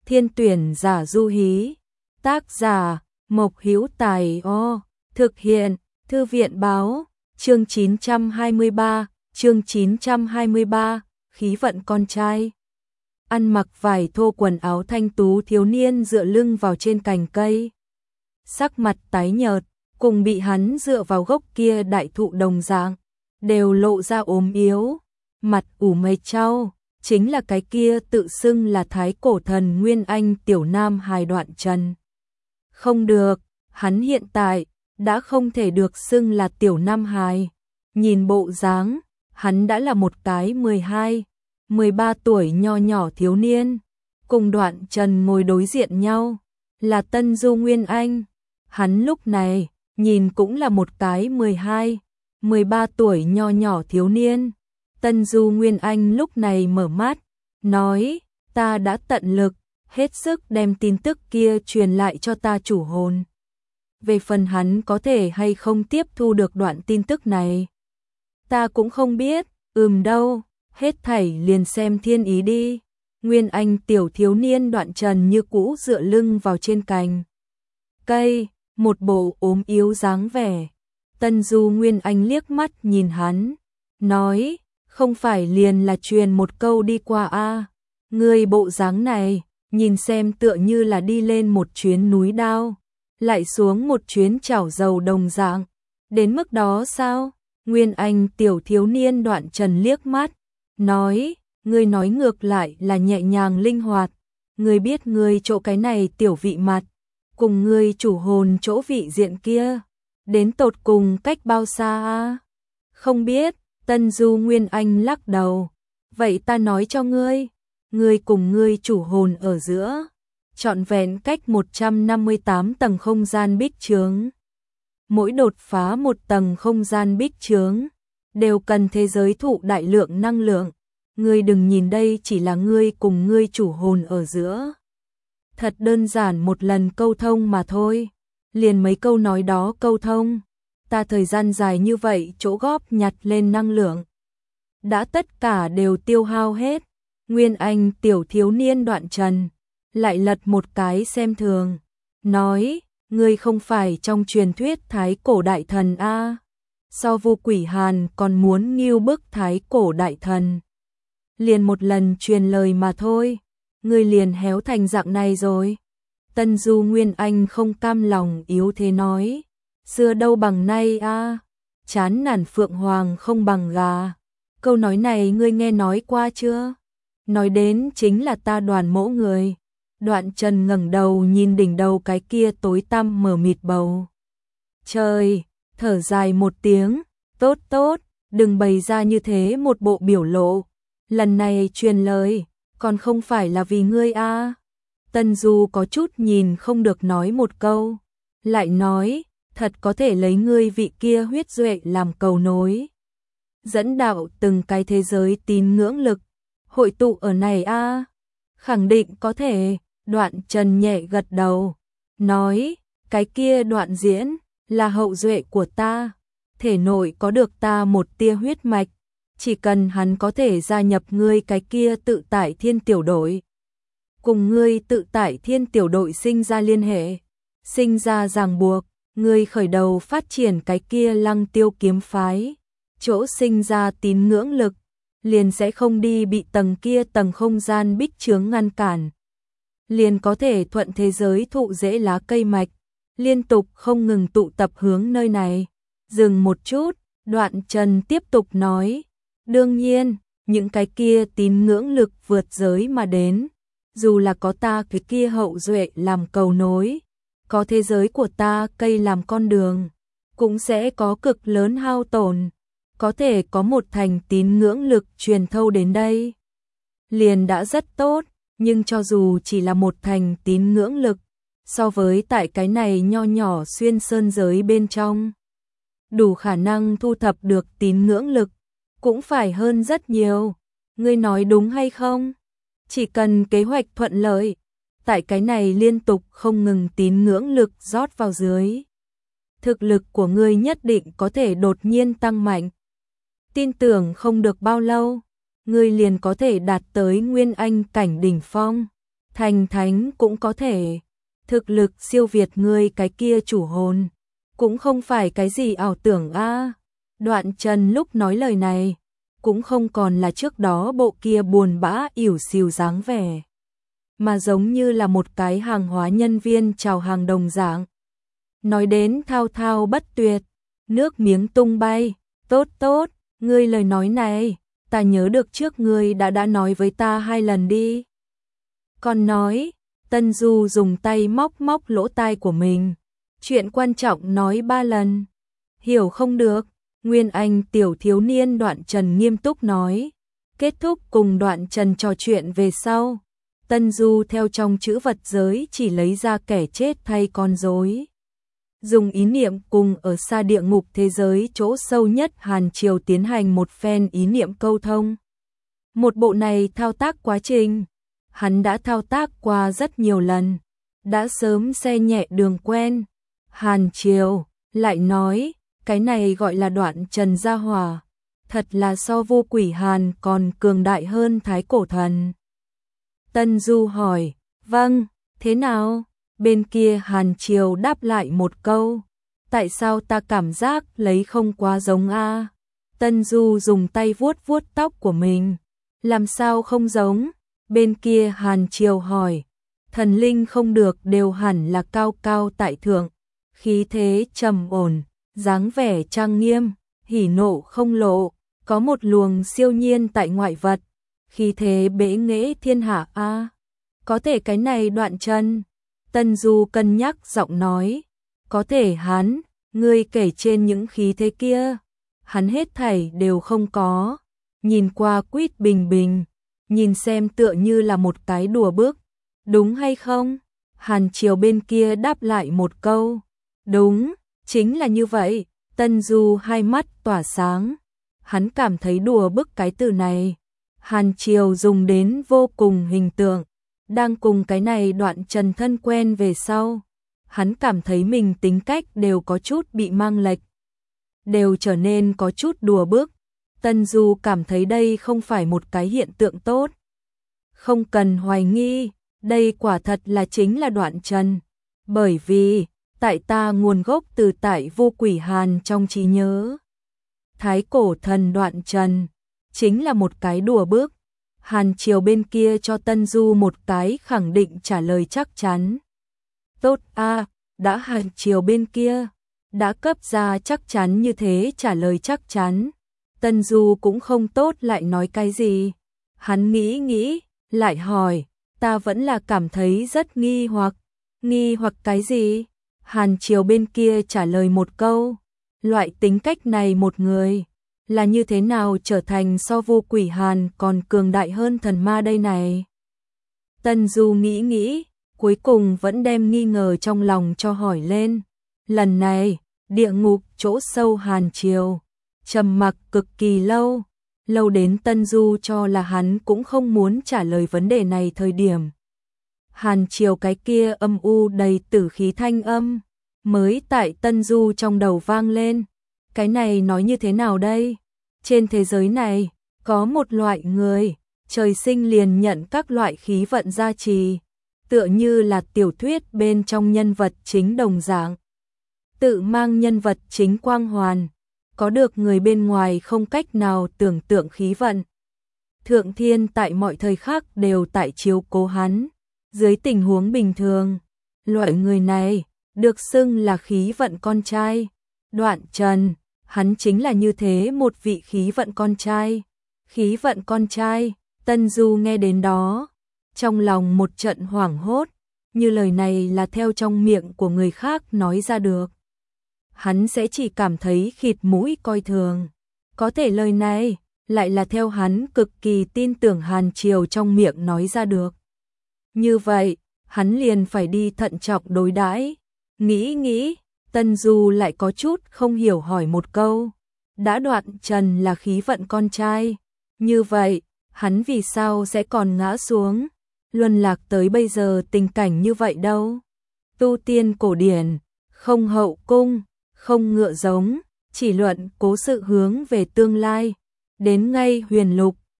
Thiên tuyển giả du hí. Tác giả Mộc Hữu Tài. Thực hiện Thư viện báo. Chương 923, khí vận con trai. Ăn mặc vải thô quần áo thanh tú thiếu niên dựa lưng vào trên cành cây. Sắc mặt tái nhợt, cùng bị hắn dựa vào gốc kia đại thụ đồng dạng, đều lộ ra ốm yếu, mặt ủ mây trao, chính là cái kia tự xưng là thái cổ thần Nguyên Anh tiểu nam hài Đoạn Trần. Không được, hắn hiện tại đã không thể được xưng là tiểu nam hài, nhìn bộ dáng, hắn đã là một cái 12, 13 tuổi nho nhỏ thiếu niên, cùng Đoạn Trần ngồi đối diện nhau, là Tân Du Nguyên Anh. Hắn lúc này, nhìn cũng là một cái 12, 13 tuổi nho nhỏ thiếu niên. Tân Du Nguyên Anh lúc này mở mắt, nói, ta đã tận lực, hết sức đem tin tức kia truyền lại cho ta chủ hồn. Về phần hắn có thể hay không tiếp thu được đoạn tin tức này, ta cũng không biết, đâu, hết thảy liền xem thiên ý đi. Nguyên Anh tiểu thiếu niên Đoạn Trần như cũ dựa lưng vào trên cành cây, một bộ ốm yếu dáng vẻ. Tân Du Nguyên Anh liếc mắt nhìn hắn, nói, không phải liền là truyền một câu đi qua a, ngươi bộ dáng này, nhìn xem tựa như là đi lên một chuyến núi đao, lại xuống một chuyến chảo dầu đồng dạng, đến mức đó sao? Nguyên Anh tiểu thiếu niên Đoạn Trần liếc mắt, nói, ngươi nói ngược lại là nhẹ nhàng linh hoạt, ngươi biết ngươi chỗ cái này tiểu vị mặt, cùng ngươi chủ hồn chỗ vị diện kia, đến tột cùng cách bao xa a? Không biết. Tân Du Nguyên Anh lắc đầu, vậy ta nói cho ngươi, ngươi cùng ngươi chủ hồn ở giữa, trọn vẹn cách 158 tầng không gian bích chướng. Mỗi đột phá một tầng không gian bích chướng, đều cần thế giới thụ đại lượng năng lượng. Ngươi đừng nhìn đây chỉ là ngươi cùng ngươi chủ hồn ở giữa. Thật đơn giản một lần câu thông mà thôi, liền mấy câu nói đó câu thông. Ta thời gian dài như vậy chỗ góp nhặt lên năng lượng, đã tất cả đều tiêu hao hết. Nguyên Anh tiểu thiếu niên Đoạn Trần lại lật một cái xem thường, nói, ngươi không phải trong truyền thuyết thái cổ đại thần a? So Vu Quỷ Hàn còn muốn nghêu bức thái cổ đại thần. Liền một lần truyền lời mà thôi, ngươi liền héo thành dạng này rồi. Tân Du Nguyên Anh không cam lòng yếu thế nói, xưa đâu bằng nay a, chán nản phượng hoàng không bằng gà. Câu nói này ngươi nghe nói qua chưa? Nói đến chính là ta Đoàn mẫu người. Đoạn Trần ngẩng đầu nhìn đỉnh đầu cái kia tối tăm mờ mịt bầu trời, thở dài một tiếng, tốt tốt, đừng bày ra như thế một bộ biểu lộ. Lần này truyền lời, còn không phải là vì ngươi a. Tân Du có chút nhìn không được nói một câu, lại nói, thật có thể lấy ngươi vị kia huyết duệ làm cầu nối, dẫn đạo từng cái thế giới tín ngưỡng lực, hội tụ ở này a. Khẳng định có thể. Đoạn Trần nhẹ gật đầu, nói, cái kia Đoạn Diễn là hậu duệ của ta, thể nội có được ta một tia huyết mạch, chỉ cần hắn có thể gia nhập ngươi cái kia tự tại thiên tiểu đội, cùng ngươi tự tại thiên tiểu đội sinh ra liên hệ, sinh ra ràng buộc, ngươi khởi đầu phát triển cái kia Lăng Tiêu kiếm phái, chỗ sinh ra tín ngưỡng lực, liền sẽ không đi bị tầng kia tầng không gian bích chướng ngăn cản, liền có thể thuận thế giới thụ rễ lá cây mạch, liên tục không ngừng tụ tập hướng nơi này. Dừng một chút, Đoạn Trần tiếp tục nói, đương nhiên, những cái kia tín ngưỡng lực vượt giới mà đến, dù là có ta cái kia hậu duệ làm cầu nối, có thế giới của ta cây làm con đường, cũng sẽ có cực lớn hao tổn, có thể có một thành tín ngưỡng lực truyền thâu đến đây, liền đã rất tốt. Nhưng cho dù chỉ là một thành tín ngưỡng lực, so với tại cái này nho nhỏ xuyên sơn giới bên trong, đủ khả năng thu thập được tín ngưỡng lực, cũng phải hơn rất nhiều. Ngươi nói đúng hay không? Chỉ cần kế hoạch thuận lợi, tại cái này liên tục không ngừng tín ngưỡng lực rót vào dưới, thực lực của ngươi nhất định có thể đột nhiên tăng mạnh. Tin tưởng không được bao lâu, ngươi liền có thể đạt tới Nguyên Anh cảnh đỉnh phong. thành thánh cũng có thể, thực lực siêu việt ngươi cái kia chủ hồn, cũng không phải cái gì ảo tưởng a. Đoạn Trần lúc nói lời này, cũng không còn là trước đó bộ kia buồn bã ỉu xìu dáng vẻ, mà giống như là một cái hàng hóa nhân viên chào hàng đồng dạng. Nói đến thao thao bất tuyệt, nước miếng tung bay, tốt tốt, ngươi lời nói này, ta nhớ được trước ngươi đã nói với ta 2 lần đi. Còn nói, Tân Du dùng tay móc lỗ tai của mình, chuyện quan trọng nói 3 lần, hiểu không được. Nguyên Anh tiểu thiếu niên Đoạn Trần nghiêm túc nói. Kết thúc cùng Đoạn Trần trò chuyện về sau, Tân Du theo trong chữ vật giới chỉ lấy ra kẻ chết thay con rối, dùng ý niệm cùng ở xa địa ngục thế giới chỗ sâu nhất Hàn Triều tiến hành một phen ý niệm câu thông. Một bộ này thao tác quá trình, hắn đã thao tác qua rất nhiều lần, đã sớm xe nhẹ đường quen. Hàn Triều lại nói, cái này gọi là Đoạn Trần gia hỏa, thật là so Vô Quỷ Hàn còn cường đại hơn Thái Cổ Thần. Tân Du hỏi, vâng, thế nào? Bên kia Hàn Triều đáp lại một câu, tại sao ta cảm giác lấy không quá giống a? Tân Du dùng tay vuốt tóc của mình, làm sao không giống? Bên kia Hàn Triều hỏi, thần linh không được đều hẳn là cao cao tại thượng, khí thế trầm ổn, dáng vẻ trang nghiêm, hỉ nộ không lộ, có một luồng siêu nhiên tại ngoại vật, khí thế bế nghệ thiên hạ a. Có thể cái này Đoạn Trần. Tân Du cân nhắc giọng nói, có thể hắn, ngươi kể trên những khí thế kia, hắn hết thảy đều không có, nhìn qua quýt bình bình, nhìn xem tựa như là một cái đùa bước, đúng hay không? Hàn Triều bên kia đáp lại một câu, đúng, chính là như vậy. Tân Du hai mắt tỏa sáng, hắn cảm thấy đùa bức cái từ này, Hàn Triều dùng đến vô cùng hình tượng. Đang cùng cái này Đoạn Trần thân quen về sau, hắn cảm thấy mình tính cách đều có chút bị mang lệch, đều trở nên có chút đùa bức. Tân Du cảm thấy đây không phải một cái hiện tượng tốt. Không cần hoài nghi, đây quả thật là chính là Đoạn Trần, bởi vì tại ta nguồn gốc từ tại Vô Quỷ Hàn trong trí nhớ. Thái Cổ Thần Đoạn Trần chính là một cái đùa bước. Hàn Triều bên kia cho Tân Du một cái khẳng định trả lời chắc chắn. Tốt a, đã Hàn Triều bên kia đã cấp ra chắc chắn như thế trả lời chắc chắn. Tân Du cũng không tốt lại nói cái gì. Hắn nghĩ, lại hỏi, ta vẫn là cảm thấy rất nghi hoặc cái gì? Hàn Triều bên kia trả lời một câu, loại tính cách này một người là như thế nào trở thành so Vô Quỷ Hàn còn cường đại hơn thần ma đây này? Tân Du nghĩ, cuối cùng vẫn đem nghi ngờ trong lòng cho hỏi lên. Lần này, địa ngục chỗ sâu Hàn Triều trầm mặc cực kỳ lâu đến Tân Du cho là hắn cũng không muốn trả lời vấn đề này thời điểm. Hàn Triều cái kia âm u đầy tử khí thanh âm mới tại Tân Du trong đầu vang lên. Cái này nói như thế nào đây? Trên thế giới này, có một loại người, trời sinh liền nhận các loại khí vận gia trì, tựa như là tiểu thuyết bên trong nhân vật chính đồng dạng. Tự mang nhân vật chính quang hoàn, có được người bên ngoài không cách nào tưởng tượng khí vận. Thượng thiên tại mọi thời khắc đều tại chiếu cố hắn, dưới tình huống bình thường, loại người này được xưng là khí vận con trai. Đoạn Trần, hắn chính là như thế một vị khí vận con trai. Khí vận con trai, Tân Du nghe đến đó, trong lòng một trận hoảng hốt, như lời này là theo trong miệng của người khác nói ra được. Hắn sẽ chỉ cảm thấy khịt mũi coi thường. Có thể lời này lại là theo hắn cực kỳ tin tưởng Hàn Triều trong miệng nói ra được. Như vậy, hắn liền phải đi thận trọng đối đãi. Nghĩ, Tân Du lại có chút không hiểu hỏi một câu. Đã Đoạn Trần là khí vận con trai, như vậy, hắn vì sao sẽ còn ngã xuống, luân lạc tới bây giờ tình cảnh như vậy đâu? Tu tiên cổ điển, không hậu cung, không ngựa giống, chỉ luận cố sự hướng về tương lai, đến ngay huyền lục,